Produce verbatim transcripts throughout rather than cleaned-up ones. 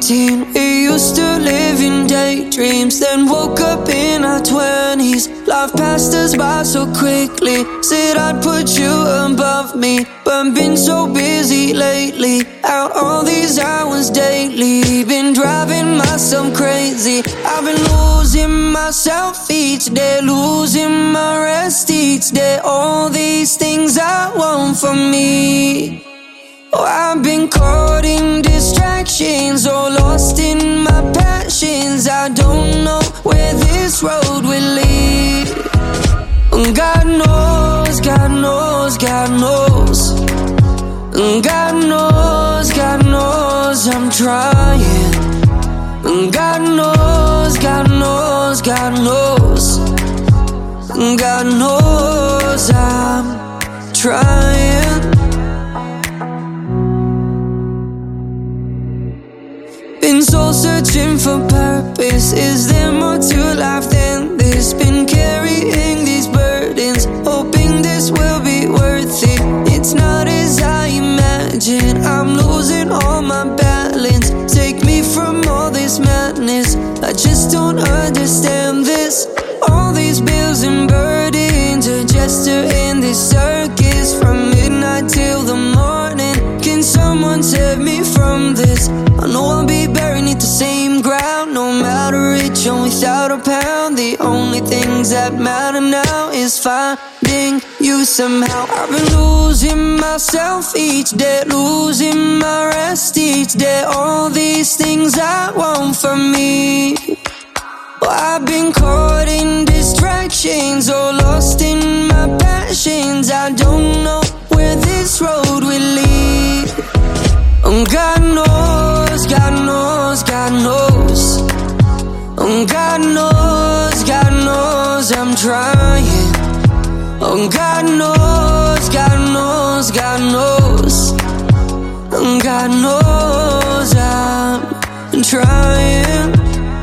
eighteen, we used to live in daydreams, then woke up in our twenties. Life passed us by so quickly. Said I'd put you above me, but I've been so busy lately. Out all these hours daily, been driving myself crazy. I've been losing myself each day, losing my rest each day. All these things I want from me. Oh, I've been caught in distractions, or lost in my passions. I don't know where this road will lead. God knows, God knows, God knows. God knows, God knows I'm trying. God knows, God knows, God knows. God knows I'm trying. Been soul searching for purpose. Is there more to life than this? Been carrying these burdens, hoping this will be worth it. It's not as I imagine. I'm losing all my balance. Take me from all this madness. I just don't understand this. All these bills and burdens, a jester in this circus. From midnight till the morning, can someone save me from this? I know I'll be buried beneath the same ground, no matter rich or without a pound. The only things that matter now is finding you somehow. I've been losing myself each day, losing my rest each day. All these things I want from me. Well, I've been caught in distractions, or lost in my passions. I don't know where this road will lead. God knows, God knows, God knows. God knows, God knows I'm trying. God knows, God knows, God knows. God knows I'm trying.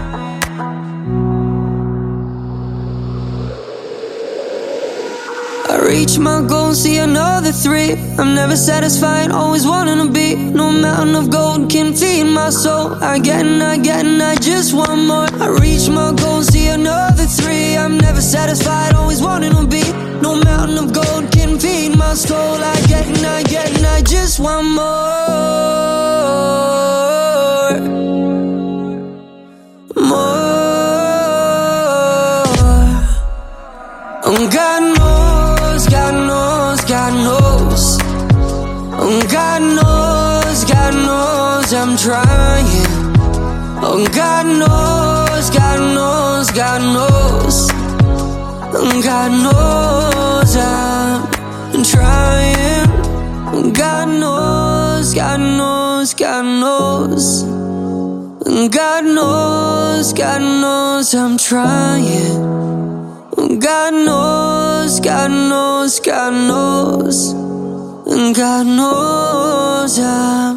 I reach my goal, see another three. I'm never satisfied, always wanting to be. No mountain of gold can feed my soul. I get and I get and I just want more. I reach my goal, see another three. I'm never satisfied, always wanting to be. No mountain of gold can feed my soul. I get and I get and I just want more. More. God knows, God knows, God knows. God knows, God knows I'm trying. God knows, God knows, God knows. God knows I'm trying. God knows, God knows, God knows. God knows, God knows I'm trying. God knows, God knows, God knows. God knows I'm